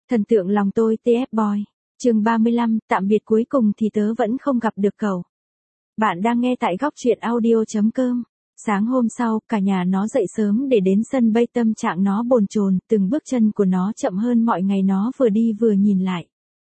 Thần tượng lòng tôi TF Boy. Chương 35, tạm biệt cuối cùng thì tớ vẫn không gặp được cậu. Bạn đang nghe tại góc truyện audio.com. Sáng hôm sau, cả nhà nó dậy sớm để đến sân bay, tâm trạng nó bồn chồn, từng bước chân của nó chậm hơn mọi ngày, nó vừa đi vừa nhìn lại.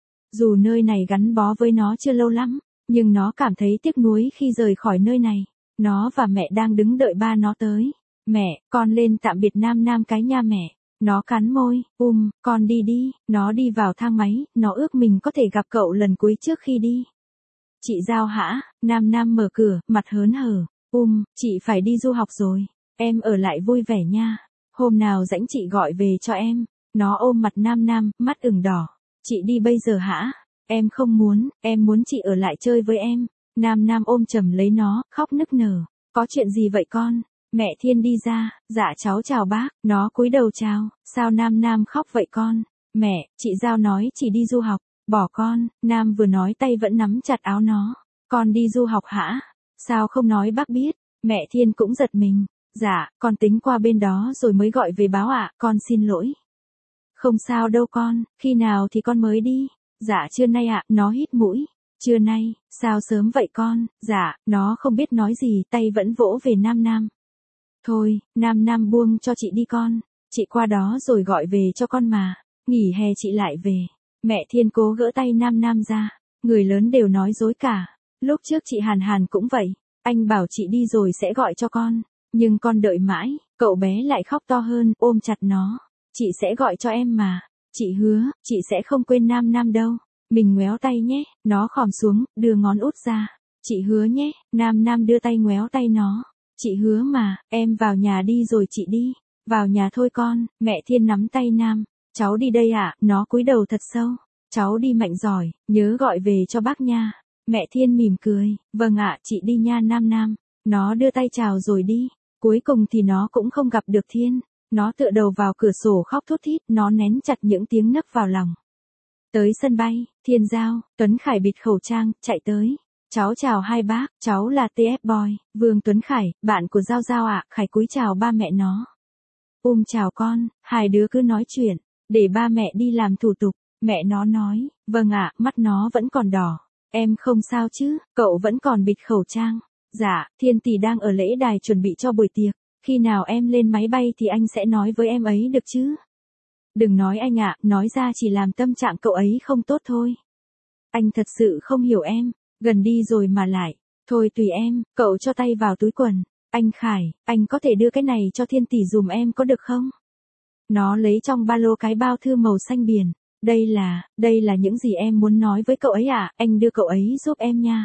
Dù nơi này gắn bó với nó chưa lâu lắm, nhưng nó cảm thấy tiếc nuối khi rời khỏi nơi này. Nó và mẹ đang đứng đợi ba nó tới. Mẹ, con lên tạm biệt Nam Nam cái nha mẹ. Nó cắn môi, con đi đi. Nó đi vào thang máy, nó ước mình có thể gặp cậu lần cuối trước khi đi. Chị Giao hả? Nam Nam mở cửa, mặt hớn hở. Chị phải đi du học rồi. Em ở lại vui vẻ nha. Hôm nào rảnh chị gọi về cho em. Nó ôm mặt Nam Nam, mắt ửng đỏ. Chị đi bây giờ hả? Em không muốn, em muốn chị ở lại chơi với em. Nam Nam ôm chầm lấy nó, khóc nức nở. Có chuyện gì vậy con? Mẹ Thiên đi ra. Dạ cháu chào bác. Nó cúi đầu chào. Sao Nam Nam khóc vậy con? Mẹ, chị Giao nói chị đi du học. Bỏ con. Nam vừa nói tay vẫn nắm chặt áo nó. Con đi du học hả? Sao không nói bác biết? Mẹ Thiên cũng giật mình. Dạ, con tính qua bên đó rồi mới gọi về báo ạ, con xin lỗi. Không sao đâu con, khi nào thì con mới đi? Dạ trưa nay ạ, nó hít mũi. Trưa nay, sao sớm vậy con? Dạ, nó không biết nói gì, tay vẫn vỗ về Nam Nam. Thôi, Nam Nam buông cho chị đi con. Chị qua đó rồi gọi về cho con mà. Nghỉ hè chị lại về. Mẹ Thiên cố gỡ tay Nam Nam ra. Người lớn đều nói dối cả. Lúc trước chị Hàn Hàn cũng vậy. Anh bảo chị đi rồi sẽ gọi cho con. Nhưng con đợi mãi, cậu bé lại khóc to hơn, ôm chặt nó. Chị sẽ gọi cho em mà. Chị hứa, chị sẽ không quên Nam Nam đâu. Mình ngoéo tay nhé. Nó khom xuống, đưa ngón út ra. Chị hứa nhé. Nam Nam đưa tay ngoéo tay nó. Chị hứa mà, em vào nhà đi rồi chị đi. Vào nhà thôi con. Mẹ Thiên nắm tay Nam. Cháu đi đây ạ. Nó cúi đầu thật sâu. Cháu đi mạnh giỏi, nhớ gọi về cho bác nha. Mẹ Thiên mỉm cười. Vâng ạ, chị đi nha Nam Nam. Nó đưa tay chào rồi đi. Cuối cùng thì nó cũng không gặp được Thiên. Nó tựa đầu vào cửa sổ khóc thút thít, nó nén chặt những tiếng nấc vào lòng. Tới sân bay, Thiên Giao, Tuấn Khải bịt khẩu trang, chạy tới. Cháu chào hai bác, cháu là TF Boy, Vương Tuấn Khải, bạn của Giao Giao ạ. Khải cúi chào ba mẹ nó. Chào con, hai đứa cứ nói chuyện, để ba mẹ đi làm thủ tục. Mẹ nó nói, vâng ạ, mắt nó vẫn còn đỏ. Em không sao chứ, cậu vẫn còn bịt khẩu trang. Dạ, Thiên tỷ đang ở lễ đài chuẩn bị cho buổi tiệc. Khi nào em lên máy bay thì anh sẽ nói với em ấy được chứ? Đừng nói anh ạ, nói ra chỉ làm tâm trạng cậu ấy không tốt thôi. Anh thật sự không hiểu em, gần đi rồi mà lại. Thôi tùy em, cậu cho tay vào túi quần. Anh Khải, anh có thể đưa cái này cho Thiên tỷ dùm em có được không? Nó lấy trong ba lô cái bao thư màu xanh biển. Đây là những gì em muốn nói với cậu ấy à, anh đưa cậu ấy giúp em nha.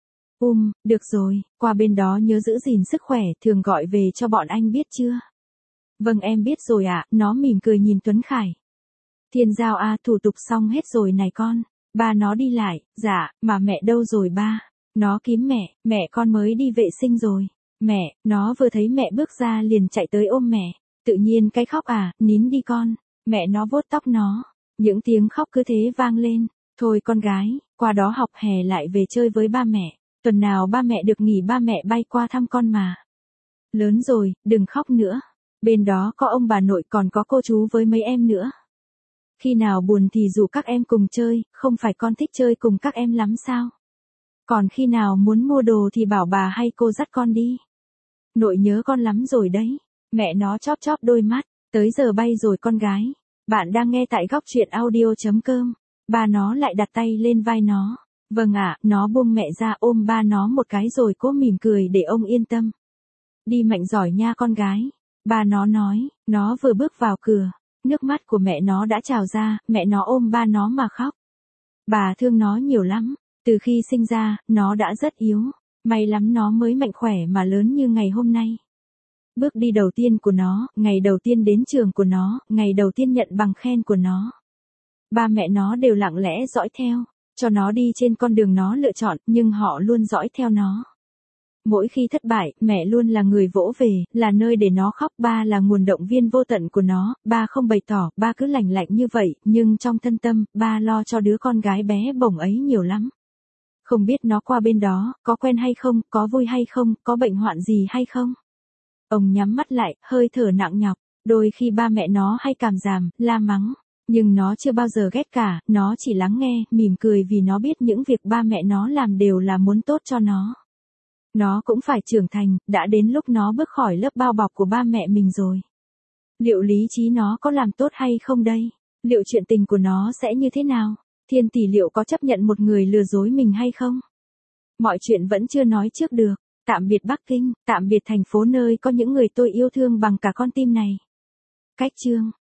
Được rồi, qua bên đó nhớ giữ gìn sức khỏe, thường gọi về cho bọn anh biết chưa? Vâng em biết rồi ạ, nó mỉm cười nhìn Tuấn Khải. Thiên Giao à, thủ tục xong hết rồi này con. Ba nó đi lại, dạ, mà mẹ đâu rồi ba? Nó kiếm mẹ con mới đi vệ sinh rồi. Mẹ, nó vừa thấy mẹ bước ra liền chạy tới ôm mẹ. Tự nhiên cái khóc à, nín đi con. Mẹ nó vuốt tóc nó. Những tiếng khóc cứ thế vang lên. Thôi con gái, qua đó học hè lại về chơi với ba mẹ. Tuần nào ba mẹ được nghỉ ba mẹ bay qua thăm con mà. Lớn rồi, đừng khóc nữa. Bên đó có ông bà nội còn có cô chú với mấy em nữa. Khi nào buồn thì rủ các em cùng chơi, không phải con thích chơi cùng các em lắm sao? Còn khi nào muốn mua đồ thì bảo bà hay cô dắt con đi. Nội nhớ con lắm rồi đấy. Mẹ nó chóp chóp đôi mắt. Tới giờ bay rồi con gái. Bạn đang nghe tại góc truyện audio.com. Ba nó lại đặt tay lên vai nó. Vâng ạ, nó buông mẹ ra ôm ba nó một cái rồi cố mỉm cười để ông yên tâm. Đi mạnh giỏi nha con gái. Ba nó nói, nó vừa bước vào cửa. Nước mắt của mẹ nó đã trào ra, mẹ nó ôm ba nó mà khóc. Bà thương nó nhiều lắm. Từ khi sinh ra, nó đã rất yếu. May lắm nó mới mạnh khỏe mà lớn như ngày hôm nay. Bước đi đầu tiên của nó, ngày đầu tiên đến trường của nó, ngày đầu tiên nhận bằng khen của nó. Ba mẹ nó đều lặng lẽ dõi theo. Cho nó đi trên con đường nó lựa chọn, nhưng họ luôn dõi theo nó. Mỗi khi thất bại, mẹ luôn là người vỗ về, là nơi để nó khóc. Ba là nguồn động viên vô tận của nó. Ba không bày tỏ, ba cứ lành lạnh như vậy, nhưng trong thân tâm, ba lo cho đứa con gái bé bỏng ấy nhiều lắm. Không biết nó qua bên đó, có quen hay không, có vui hay không, có bệnh hoạn gì hay không. Ông nhắm mắt lại, hơi thở nặng nhọc. Đôi khi ba mẹ nó hay cảm giảm, la mắng. Nhưng nó chưa bao giờ ghét cả, nó chỉ lắng nghe, mỉm cười vì nó biết những việc ba mẹ nó làm đều là muốn tốt cho nó. Nó cũng phải trưởng thành, đã đến lúc nó bước khỏi lớp bao bọc của ba mẹ mình rồi. Liệu lý trí nó có làm tốt hay không đây? Liệu chuyện tình của nó sẽ như thế nào? Thiên tỷ liệu có chấp nhận một người lừa dối mình hay không? Mọi chuyện vẫn chưa nói trước được. Tạm biệt Bắc Kinh, tạm biệt thành phố nơi có những người tôi yêu thương bằng cả con tim này. Cách chương